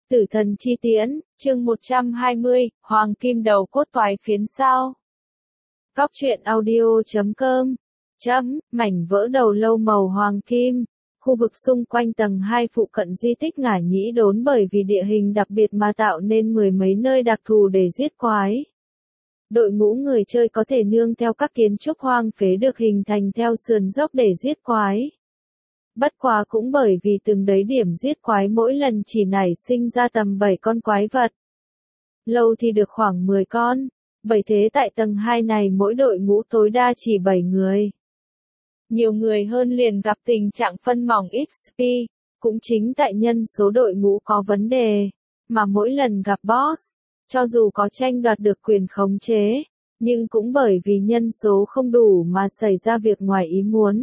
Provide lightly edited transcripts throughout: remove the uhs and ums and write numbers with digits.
Tử thần chi tiễn, chương 120, Hoàng Kim đầu cốt toái phiến sao. Góc truyện audio.com. Mảnh vỡ đầu lâu màu hoàng kim. Khu vực xung quanh tầng 2 phụ cận di tích Ngả Nhĩ Đốn bởi vì địa hình đặc biệt mà tạo nên mười mấy nơi đặc thù để giết quái. Đội ngũ người chơi có thể nương theo các kiến trúc hoang phế được hình thành theo sườn dốc để giết quái. Bất quá cũng bởi vì từng đấy điểm giết quái mỗi lần chỉ nảy sinh ra tầm 7 con quái vật. Lâu thì được khoảng 10 con, bởi thế tại tầng 2 này mỗi đội ngũ tối đa chỉ 7 người. Nhiều người hơn liền gặp tình trạng phân mỏng XP, cũng chính tại nhân số đội ngũ có vấn đề, mà mỗi lần gặp boss, cho dù có tranh đoạt được quyền khống chế, nhưng cũng bởi vì nhân số không đủ mà xảy ra việc ngoài ý muốn.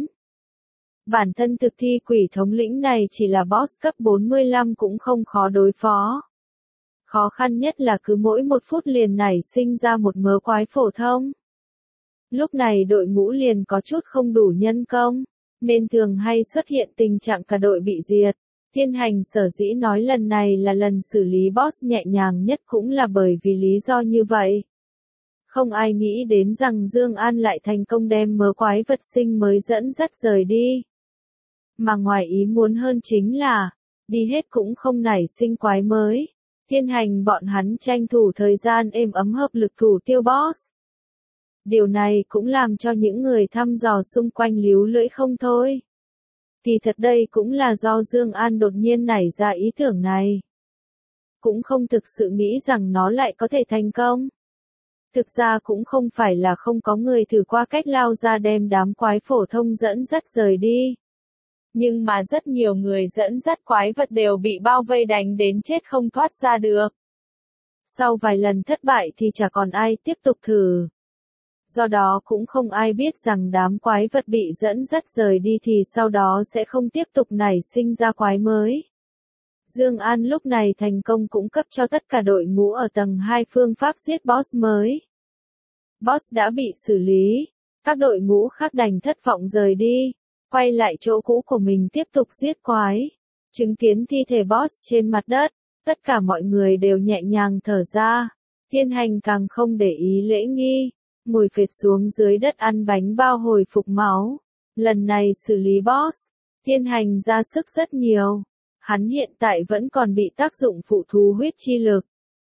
Bản thân thực thi quỷ thống lĩnh này chỉ là boss cấp 45 cũng không khó đối phó. Khó khăn nhất là cứ mỗi 1 phút liền nảy sinh ra một mớ quái phổ thông. Lúc này đội ngũ liền có chút không đủ nhân công, nên thường hay xuất hiện tình trạng cả đội bị diệt. Thiên Hành sở dĩ nói lần này là lần xử lý boss nhẹ nhàng nhất cũng là bởi vì lý do như vậy. Không ai nghĩ đến rằng Dương An lại thành công đem mớ quái vật sinh mới dẫn dắt rời đi. Mà ngoài ý muốn hơn chính là, đi hết cũng không nảy sinh quái mới. Thiên Hành bọn hắn tranh thủ thời gian êm ấm hợp lực thủ tiêu boss. Điều này cũng làm cho những người thăm dò xung quanh líu lưỡi không thôi. Thì thật đây cũng là do Dương An đột nhiên nảy ra ý tưởng này. Cũng không thực sự nghĩ rằng nó lại có thể thành công. Thực ra cũng không phải là không có người thử qua cách lao ra đem đám quái phổ thông dẫn dắt rời đi. Nhưng mà rất nhiều người dẫn dắt quái vật đều bị bao vây đánh đến chết không thoát ra được. Sau vài lần thất bại thì chả còn ai tiếp tục thử. Do đó cũng không ai biết rằng đám quái vật bị dẫn dắt rời đi thì sau đó sẽ không tiếp tục nảy sinh ra quái mới. Dương An lúc này thành công cũng cấp cho tất cả đội ngũ ở tầng 2 phương pháp giết boss mới. Boss đã bị xử lý, các đội ngũ khác đành thất vọng rời đi. Quay lại chỗ cũ của mình tiếp tục giết quái. Chứng kiến thi thể boss trên mặt đất, tất cả mọi người đều nhẹ nhàng thở ra. Thiên Hành càng không để ý lễ nghi, ngồi phệt xuống dưới đất ăn bánh bao hồi phục máu. Lần này xử lý boss, Thiên Hành ra sức rất nhiều. Hắn hiện tại vẫn còn bị tác dụng phụ thú huyết chi lực.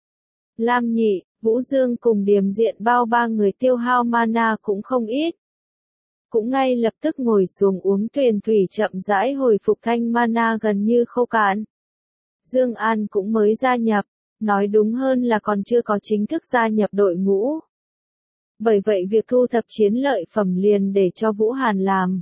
Lam Nhị, Vũ Dương cùng Điềm Diện Bao ba người tiêu hao mana cũng không ít. Cũng ngay lập tức ngồi xuống uống tuyền thủy chậm rãi hồi phục thanh mana gần như khô cạn. Dương An cũng mới gia nhập, nói đúng hơn là còn chưa có chính thức gia nhập đội ngũ. Bởi vậy việc thu thập chiến lợi phẩm liền để cho Vũ Hàn làm.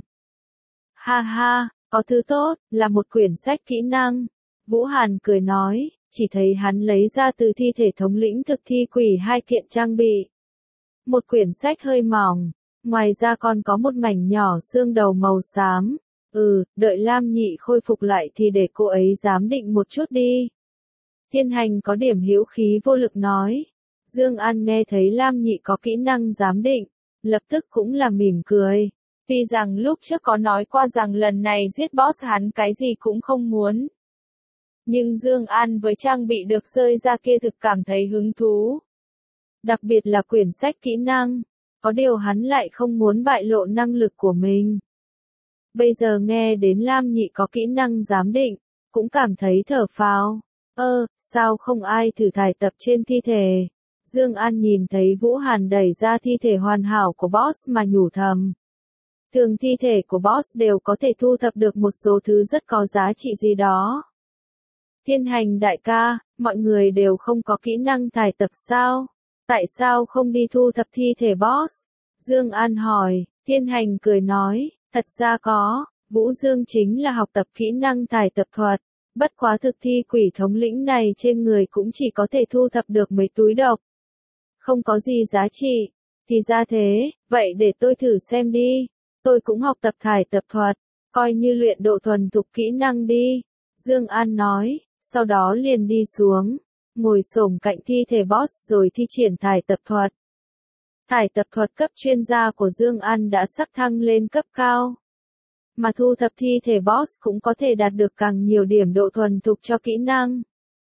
Ha ha, có thứ tốt, là một quyển sách kỹ năng. Vũ Hàn cười nói, chỉ thấy hắn lấy ra từ thi thể thống lĩnh thực thi quỷ 2 kiện trang bị. Một quyển sách hơi mỏng. Ngoài ra còn có một mảnh nhỏ xương đầu màu xám. Đợi Lam Nhị khôi phục lại thì để cô ấy giám định một chút đi. Thiên Hành có điểm hữu khí vô lực nói. Dương An nghe thấy Lam Nhị có kỹ năng giám định, lập tức cũng là mỉm cười. Tuy rằng lúc trước có nói qua rằng lần này giết boss hắn cái gì cũng không muốn. Nhưng Dương An với trang bị được rơi ra kia thực cảm thấy hứng thú. Đặc biệt là quyển sách kỹ năng. Có điều hắn lại không muốn bại lộ năng lực của mình. Bây giờ nghe đến Lam Nhị có kỹ năng giám định, cũng cảm thấy thở phào. Sao không ai thử thải tập trên thi thể? Dương An nhìn thấy Vũ Hàn đẩy ra thi thể hoàn hảo của boss mà nhủ thầm. Thường thi thể của boss đều có thể thu thập được một số thứ rất có giá trị gì đó. Thiên Hành đại ca, mọi người đều không có kỹ năng thải tập sao? Tại sao không đi thu thập thi thể boss? Dương An hỏi. Thiên Hành cười nói, thật ra có, Vũ Dương chính là học tập kỹ năng thải tập thuật. Bất quá thực thi quỷ thống lĩnh này trên người cũng chỉ có thể thu thập được mấy túi độc. Không có gì giá trị. Thì ra thế, vậy để tôi thử xem đi. Tôi cũng học tập thải tập thuật, coi như luyện độ thuần thục kỹ năng đi. Dương An nói, sau đó liền đi xuống. Ngồi xổm cạnh thi thể boss rồi thi triển thải tập thuật. Thải tập thuật cấp chuyên gia của Dương An đã sắp thăng lên cấp cao. Mà thu thập thi thể boss cũng có thể đạt được càng nhiều điểm độ thuần thục cho kỹ năng.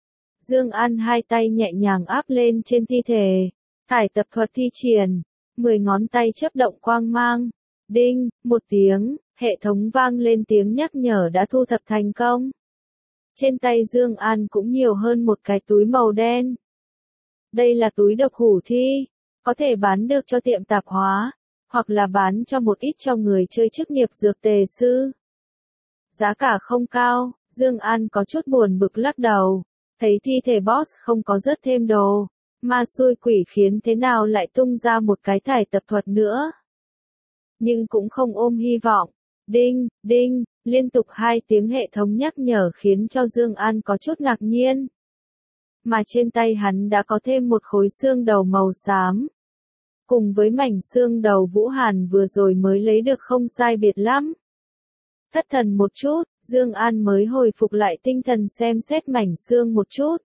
Dương An hai tay nhẹ nhàng áp lên trên thi thể. Thải tập thuật thi triển. 10 ngón tay chớp động quang mang. Đinh, một tiếng, hệ thống vang lên tiếng nhắc nhở đã thu thập thành công. Trên tay Dương An cũng nhiều hơn một cái túi màu đen. Đây là túi độc hủ thi, có thể bán được cho tiệm tạp hóa, hoặc là bán cho một ít cho người chơi chức nghiệp dược tề sư. Giá cả không cao, Dương An có chút buồn bực lắc đầu, thấy thi thể boss không có rớt thêm đồ, ma xui quỷ khiến thế nào lại tung ra một cái thải tập thuật nữa. Nhưng cũng không ôm hy vọng. Đinh, đinh, liên tục 2 tiếng hệ thống nhắc nhở khiến cho Dương An có chút ngạc nhiên. Mà trên tay hắn đã có thêm một khối xương đầu màu xám. Cùng với mảnh xương đầu Vũ Hàn vừa rồi mới lấy được không sai biệt lắm. Thất thần một chút, Dương An mới hồi phục lại tinh thần xem xét mảnh xương một chút.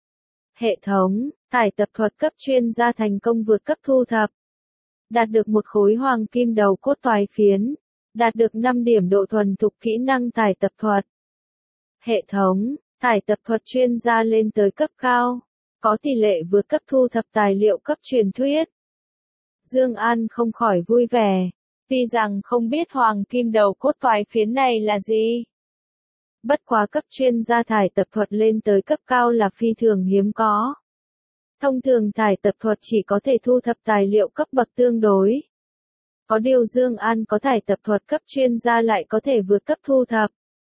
Hệ thống, thải tập thuật cấp chuyên gia thành công vượt cấp thu thập. Đạt được một khối hoàng kim đầu cốt toái phiến. Đạt được 5 điểm độ thuần thục kỹ năng thải tập thuật. Hệ thống, thải tập thuật chuyên gia lên tới cấp cao. Có tỷ lệ vượt cấp thu thập tài liệu cấp truyền thuyết. Dương An không khỏi vui vẻ. Tuy rằng không biết hoàng kim đầu cốt toái phiến này là gì. Bất quá cấp chuyên gia thải tập thuật lên tới cấp cao là phi thường hiếm có. Thông thường thải tập thuật chỉ có thể thu thập tài liệu cấp bậc tương đối. Có điều Dương An có thải tập thuật cấp chuyên gia lại có thể vượt cấp thu thập.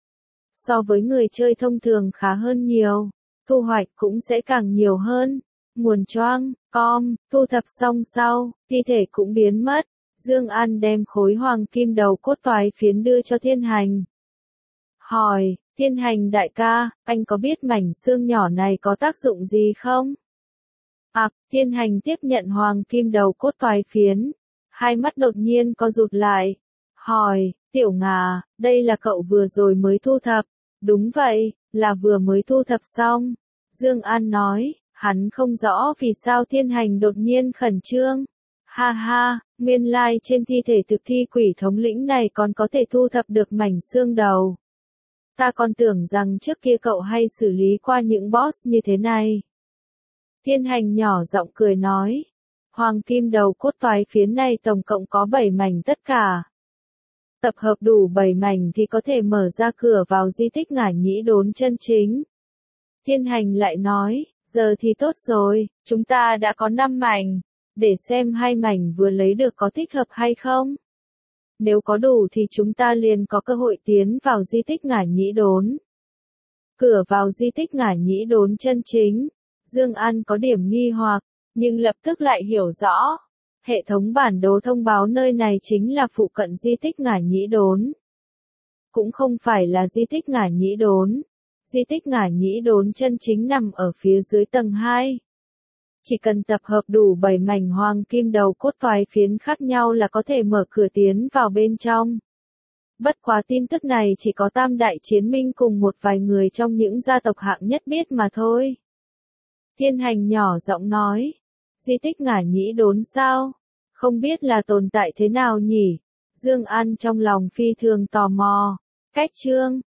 So với người chơi thông thường khá hơn nhiều, thu hoạch cũng sẽ càng nhiều hơn. Nguồn choang, thu thập xong sau, thi thể cũng biến mất. Dương An đem khối hoàng kim đầu cốt toái phiến đưa cho Thiên Hành. Hỏi, Thiên Hành đại ca, anh có biết mảnh xương nhỏ này có tác dụng gì không? Thiên Hành tiếp nhận hoàng kim đầu cốt toái phiến. Hai mắt đột nhiên co rụt lại. Hỏi, Tiểu Ngà, đây là cậu vừa rồi mới thu thập. Đúng vậy, là vừa mới thu thập xong. Dương An nói, hắn không rõ vì sao Thiên Hành đột nhiên khẩn trương. Ha ha, nguyên lai trên thi thể thực thi quỷ thống lĩnh này còn có thể thu thập được mảnh xương đầu. Ta còn tưởng rằng trước kia cậu hay xử lý qua những boss như thế này. Thiên Hành nhỏ giọng cười nói. Hoàng kim đầu cốt toái phiến này tổng cộng có 7 mảnh tất cả. Tập hợp đủ 7 mảnh thì có thể mở ra cửa vào di tích Ngải Nhĩ Đốn chân chính. Thiên Hành lại nói, giờ thì tốt rồi, chúng ta đã có 5 mảnh, để xem 2 mảnh vừa lấy được có thích hợp hay không. Nếu có đủ thì chúng ta liền có cơ hội tiến vào di tích Ngải Nhĩ Đốn. Cửa vào di tích Ngải Nhĩ Đốn chân chính, Dương An có điểm nghi hoặc, nhưng lập tức lại hiểu rõ. Hệ thống bản đồ thông báo nơi này chính là phụ cận di tích Ngải Nhĩ Đốn. Cũng không phải là di tích Ngải Nhĩ Đốn. Di tích Ngải Nhĩ Đốn chân chính nằm ở phía dưới tầng 2. Chỉ cần tập hợp đủ 7 mảnh hoàng kim đầu cốt toái phiến khác nhau là có thể mở cửa tiến vào bên trong. Bất quá tin tức này chỉ có Tam Đại Chiến Minh cùng một vài người trong những gia tộc hạng nhất biết mà thôi. Thiên Hành nhỏ giọng nói. Di tích Ngải Nhĩ Đốn sao? Không biết là tồn tại thế nào nhỉ? Dương An trong lòng phi thường tò mò. Cách chương